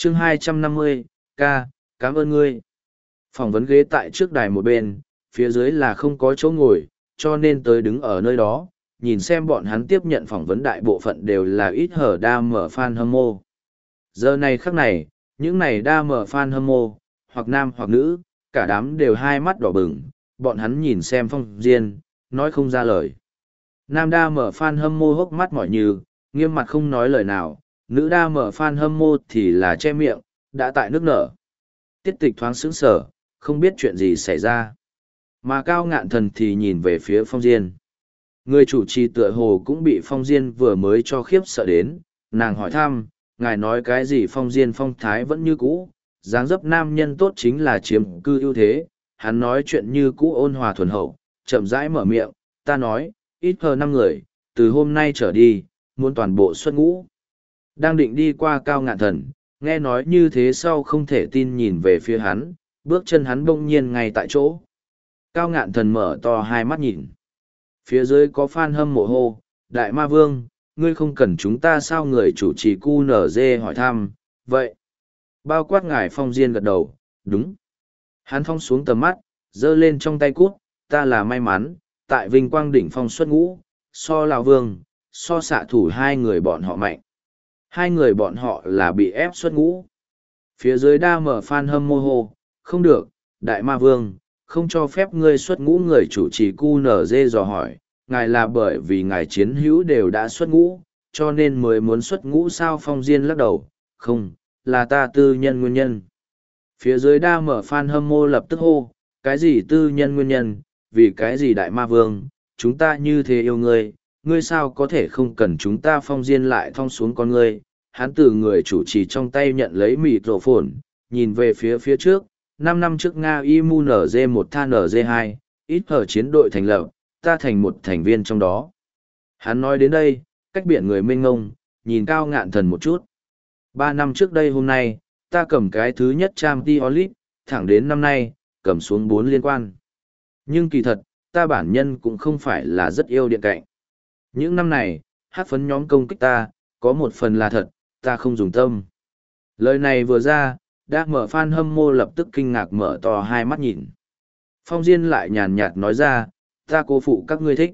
chương 250, ca, cảm ơn ngươi. Phỏng vấn ghế tại trước đài một bên, phía dưới là không có chỗ ngồi, cho nên tới đứng ở nơi đó, nhìn xem bọn hắn tiếp nhận phỏng vấn đại bộ phận đều là ít hở đa mở fan hâm mộ. Giờ này khắc này, những này đa mở fan hâm mộ, hoặc nam hoặc nữ, cả đám đều hai mắt đỏ bừng, bọn hắn nhìn xem Phong Diên, nói không ra lời. Nam đa mở fan hâm mộ hốc mắt mỏi như, nghiêm mặt không nói lời nào, nữ đa mở fan hâm mộ thì là che miệng, đã tại nước nở. Tiết tịch thoáng sững sờ, không biết chuyện gì xảy ra. Mà Cao Ngạn Thần thì nhìn về phía Phong Diên. Người chủ trì tựa hồ cũng bị Phong Diên vừa mới cho khiếp sợ đến, nàng hỏi thăm, ngài nói cái gì? Phong Diên phong thái vẫn như cũ, dáng dấp nam nhân tốt chính là chiếm cư ưu thế, hắn nói chuyện như cũ ôn hòa thuần hậu, chậm rãi mở miệng, ta nói, ít hơn 5 người, từ hôm nay trở đi, muốn toàn bộ xuất ngũ. Đang định đi qua Cao Ngạn Thần, nghe nói như thế sau không thể tin nhìn về phía hắn, bước chân hắn bỗng nhiên ngay tại chỗ. Cao Ngạn Thần mở to hai mắt nhìn. Phía dưới có fan hâm mộ hô, Đại Ma Vương, ngươi không cần chúng ta sao? Người chủ trì QNZ hỏi thăm, vậy. Bao quát ngài Phong Diên gật đầu, đúng. Hắn phong xuống tầm mắt, giơ lên trong tay cút, ta là may mắn, tại vinh quang đỉnh phong xuất ngũ, so Lão Vương, so xạ thủ hai người bọn họ mạnh. Hai người bọn họ là bị ép xuất ngũ. Phía dưới đa mở fan hâm mô hô, không được, Đại Ma Vương, không cho phép ngươi xuất ngũ. Người chủ trì QNZ dò hỏi, ngài là bởi vì ngài chiến hữu đều đã xuất ngũ, cho nên mới muốn xuất ngũ sao? Phong Diên lắc đầu, không, là ta tư nhân nguyên nhân. Phía dưới đa mở fan hâm mô lập tức hô, cái gì tư nhân nguyên nhân, vì cái gì? Đại Ma Vương, chúng ta như thế yêu ngươi, ngươi sao có thể không cần chúng ta? Phong Diên lại thong xuống con ngươi, hắn từ người chủ trì trong tay nhận lấy mịt rổ phồn, nhìn về phía trước. 5 năm trước Nga Imu NG1 Tha NG2, ít ở chiến đội thành lập, ta thành một thành viên trong đó. Hắn nói đến đây, cách biển người mênh ngông, nhìn Cao Ngạn Thần một chút. 3 năm trước đây hôm nay, ta cầm cái thứ nhất Champions League, thẳng đến năm nay, cầm xuống 4 liên quan. Nhưng kỳ thật, ta bản nhân cũng không phải là rất yêu điện cạnh. Những năm này, hát phấn nhóm công kích ta, có một phần là thật, ta không dùng tâm. Lời này vừa ra, đã mở fan hâm mộ lập tức kinh ngạc mở to hai mắt nhìn. Phong Diên lại nhàn nhạt nói ra, ta cố phụ các ngươi thích.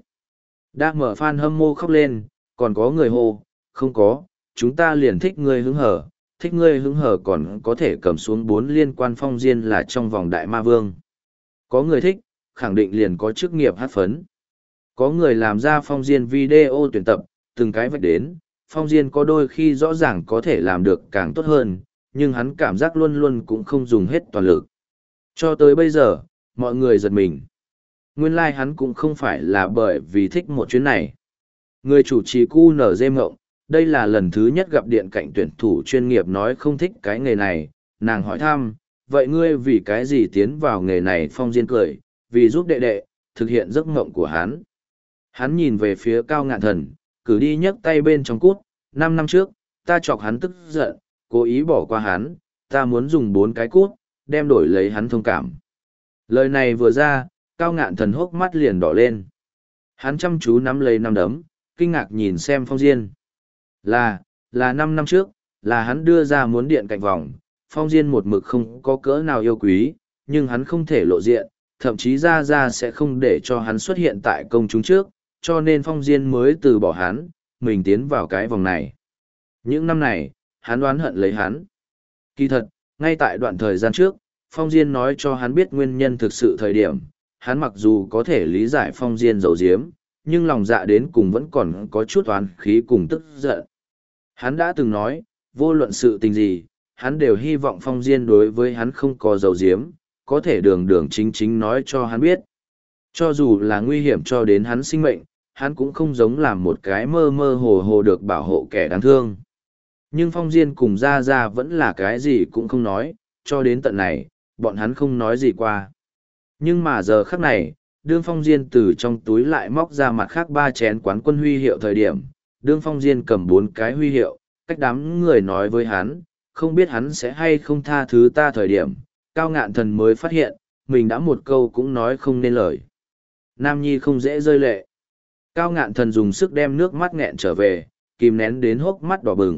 Đã mở fan hâm mộ khóc lên, còn có người hô, không có, chúng ta liền thích ngươi hứng hở, thích ngươi hứng hở còn có thể cầm xuống 4 liên quan. Phong Diên là trong vòng Đại Ma Vương. Có người thích, khẳng định liền có chức nghiệp hát phấn. Có người làm ra Phong Diên video tuyển tập, từng cái vạch đến, Phong Diên có đôi khi rõ ràng có thể làm được càng tốt hơn, nhưng hắn cảm giác luôn luôn cũng không dùng hết toàn lực. Cho tới bây giờ, mọi người giật mình. Nguyên lai hắn cũng không phải là bởi vì thích một chuyến này. Người chủ trì QNZ mộng, đây là lần thứ nhất gặp điện cạnh tuyển thủ chuyên nghiệp nói không thích cái nghề này. Nàng hỏi thăm, vậy ngươi vì cái gì tiến vào nghề này? Phong Diên cười, vì giúp đệ đệ, thực hiện giấc mộng của hắn. Hắn nhìn về phía Cao Ngạn Thần, cử đi nhấc tay bên trong cút, 5 năm trước, ta chọc hắn tức giận, cố ý bỏ qua hắn, ta muốn dùng 4 cái cút, đem đổi lấy hắn thông cảm. Lời này vừa ra, Cao Ngạn Thần hốc mắt liền đỏ lên. Hắn chăm chú nắm lấy nắm đấm, kinh ngạc nhìn xem Phong Diên. Là 5 năm trước, là hắn đưa ra muốn điện cạnh vòng, Phong Diên một mực không có cỡ nào yêu quý, nhưng hắn không thể lộ diện, thậm chí ra sẽ không để cho hắn xuất hiện tại công chúng trước, cho nên Phong Diên mới từ bỏ hắn, mình tiến vào cái vòng này. Những năm này, hắn oán hận lấy hắn. Kỳ thật, ngay tại đoạn thời gian trước, Phong Diên nói cho hắn biết nguyên nhân thực sự thời điểm, hắn mặc dù có thể lý giải Phong Diên giấu giếm, nhưng lòng dạ đến cùng vẫn còn có chút oán khí cùng tức giận. Hắn đã từng nói, vô luận sự tình gì, hắn đều hy vọng Phong Diên đối với hắn không có giấu giếm, có thể đường đường chính chính nói cho hắn biết. Cho dù là nguy hiểm cho đến hắn sinh mệnh, hắn cũng không giống làm một cái mơ mơ hồ hồ được bảo hộ kẻ đáng thương. Nhưng Phong Diên cùng Ra vẫn là cái gì cũng không nói, cho đến tận này, bọn hắn không nói gì qua. Nhưng mà giờ khắc này, đương Phong Diên từ trong túi lại móc ra mặt khác 3 chén quán quân huy hiệu thời điểm, đương Phong Diên cầm 4 cái huy hiệu, cách đám người nói với hắn, không biết hắn sẽ hay không tha thứ ta thời điểm, Cao Ngạn Thần mới phát hiện, mình đã một câu cũng nói không nên lời. Nam Nhi không dễ rơi lệ. Cao Ngạn Thần dùng sức đem nước mắt nghẹn trở về, kìm nén đến hốc mắt đỏ bừng,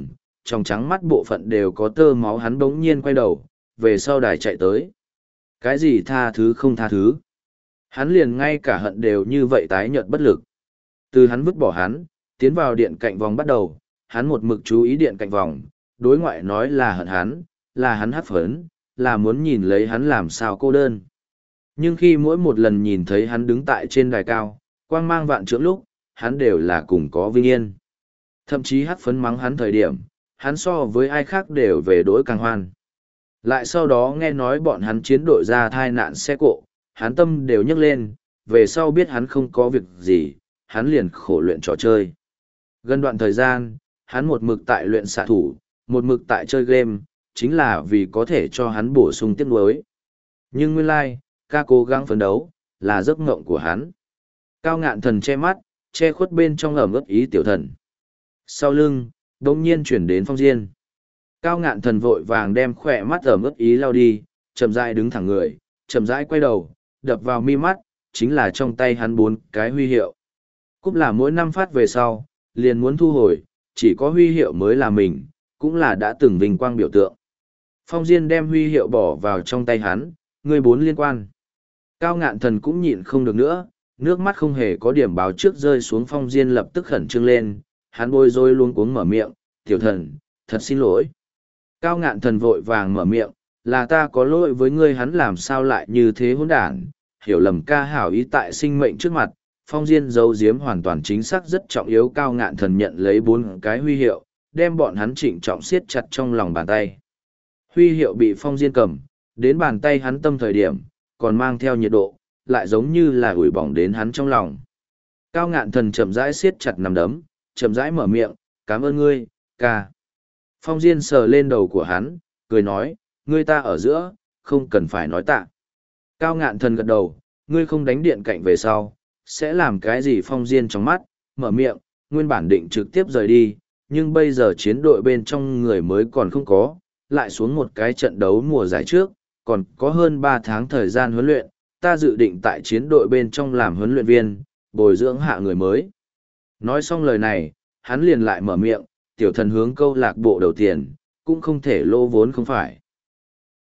trong trắng mắt bộ phận đều có tơ máu, hắn bỗng nhiên quay đầu, về sau đài chạy tới. Cái gì tha thứ không tha thứ? Hắn liền ngay cả hận đều như vậy tái nhợt bất lực. Từ hắn vứt bỏ hắn, tiến vào điện cạnh vòng bắt đầu, hắn một mực chú ý điện cạnh vòng, đối ngoại nói là hận hắn, là hắn hắt phấn, là muốn nhìn lấy hắn làm sao cô đơn. Nhưng khi mỗi một lần nhìn thấy hắn đứng tại trên đài cao, quang mang vạn trượng lúc, hắn đều là cùng có vinh yên. Thậm chí hắt phấn mắng hắn thời điểm, hắn so với ai khác đều về đối càng hoan. Lại sau đó nghe nói bọn hắn chiến đội ra thai nạn xe cộ, hắn tâm đều nhấc lên, về sau biết hắn không có việc gì, hắn liền khổ luyện trò chơi. Gần đoạn thời gian, hắn một mực tại luyện xạ thủ, một mực tại chơi game, chính là vì có thể cho hắn bổ sung tiếc nuối. Nhưng nguyên lai, ca cố gắng phấn đấu, là giấc mộng của hắn. Cao Ngạn Thần che mắt, che khuất bên trong ẩm ướt ý tiểu thần. Sau lưng, đông nhiên chuyển đến Phong Diên. Cao Ngạn Thần vội vàng đem khỏe mắt ẩm ướt ý lao đi, chậm rãi đứng thẳng người, chậm rãi quay đầu, đập vào mi mắt, chính là trong tay hắn 4 cái huy hiệu. Cúp là mỗi năm phát về sau, liền muốn thu hồi, chỉ có huy hiệu mới là mình, cũng là đã từng vinh quang biểu tượng. Phong Diên đem huy hiệu bỏ vào trong tay hắn, người 4 liên quan. Cao Ngạn Thần cũng nhịn không được nữa, nước mắt không hề có điểm báo trước rơi xuống. Phong Diên lập tức khẩn trương lên, hắn bối rối luống cuống mở miệng, tiểu thần, thật xin lỗi. Cao Ngạn Thần vội vàng mở miệng, là ta có lỗi với ngươi. Hắn làm sao lại như thế hỗn đản, hiểu lầm ca hảo ý tại sinh mệnh trước mặt. Phong Diên giấu giếm hoàn toàn chính xác rất trọng yếu. Cao Ngạn Thần nhận lấy 4 cái huy hiệu, đem bọn hắn trịnh trọng siết chặt trong lòng bàn tay. Huy hiệu bị Phong Diên cầm, đến bàn tay hắn tâm thời điểm, còn mang theo nhiệt độ, lại giống như là ủi bỏng đến hắn trong lòng. Cao Ngạn Thần chậm rãi siết chặt nắm đấm, chậm rãi mở miệng, cảm ơn ngươi, ca. Phong Diên sờ lên đầu của hắn, cười nói, ngươi ta ở giữa, không cần phải nói tạ. Cao Ngạn Thần gật đầu, ngươi không đánh điện cạnh về sau, sẽ làm cái gì? Phong Diên trong mắt, mở miệng, nguyên bản định trực tiếp rời đi, nhưng bây giờ chiến đội bên trong người mới còn không có, lại xuống một cái trận đấu mùa giải trước, còn có hơn 3 tháng thời gian huấn luyện, ta dự định tại chiến đội bên trong làm huấn luyện viên, bồi dưỡng hạ người mới. Nói xong lời này, hắn liền lại mở miệng, tiểu thần hướng câu lạc bộ đầu tiền, cũng không thể lô vốn không phải.